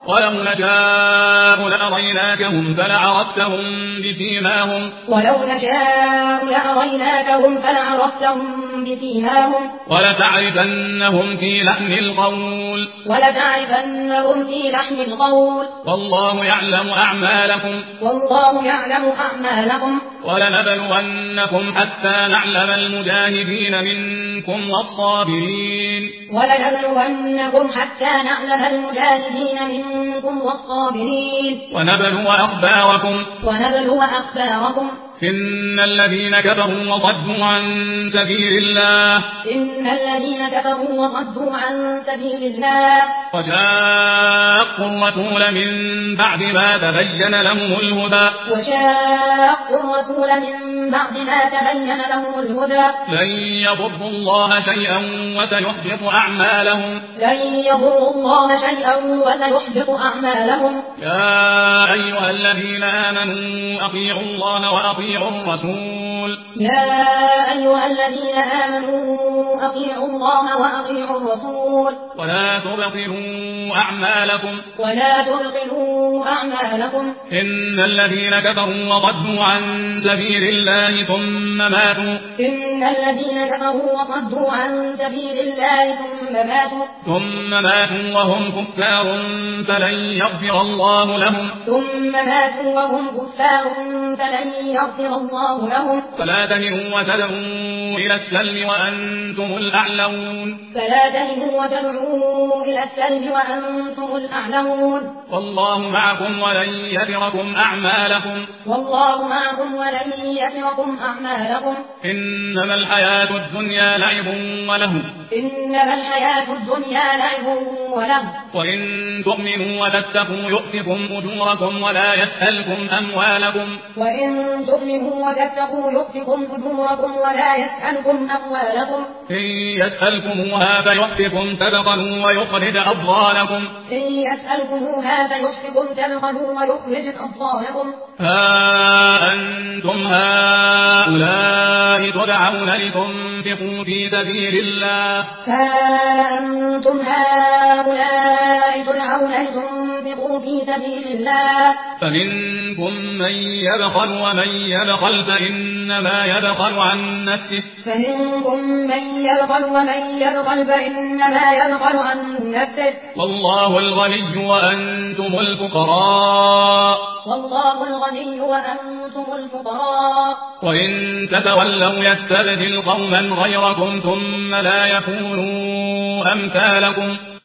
ولو نشاء لأريناكهم فلعرفتهم بسيماهم ولتعرفنهم في لحن القول والله يعلم أعمالكم ولنبلونكم حتى نعلم المجاهدين منكم والصابرين ونبلو أخباركم إن الذين كفروا وصدوا عن سبيل الله وشاقوا الرسول من بعد ما تبين لهم الهدى لن يضروا الله شيئا وسيحبط أعمالهم يا أيها الذين آمنوا أطيعوا الله وأطيعوا الرسول ولا تبطلوا أعمالكم إن الذين كفروا وصدوا عن سبيل الله ثم ماتوا وهم كفار فلن يغفر الله لهم فلا تهنوا وتدعوا إلى السلم وأنتم الأعلون والله معكم ولن يتركم أعمالكم إنما الحياة الدنيا لعب وله وإن تؤمنوا وتتقوا يؤتكم أجوركم ولا يسألكم أموالكم إن يسألكموها فيحفكم تبخلوا ويخرج أضغانكم ها أنتم هؤلاء تدعون لتنفقوا في سبيل الله فمنكم من يبخل ومن يبخل فإنما يبخل عن نفسه والله الغني وأنتم الفقراء وإن تتولوا يستبدل قوما غيركم ثم لا يكونوا أمثالكم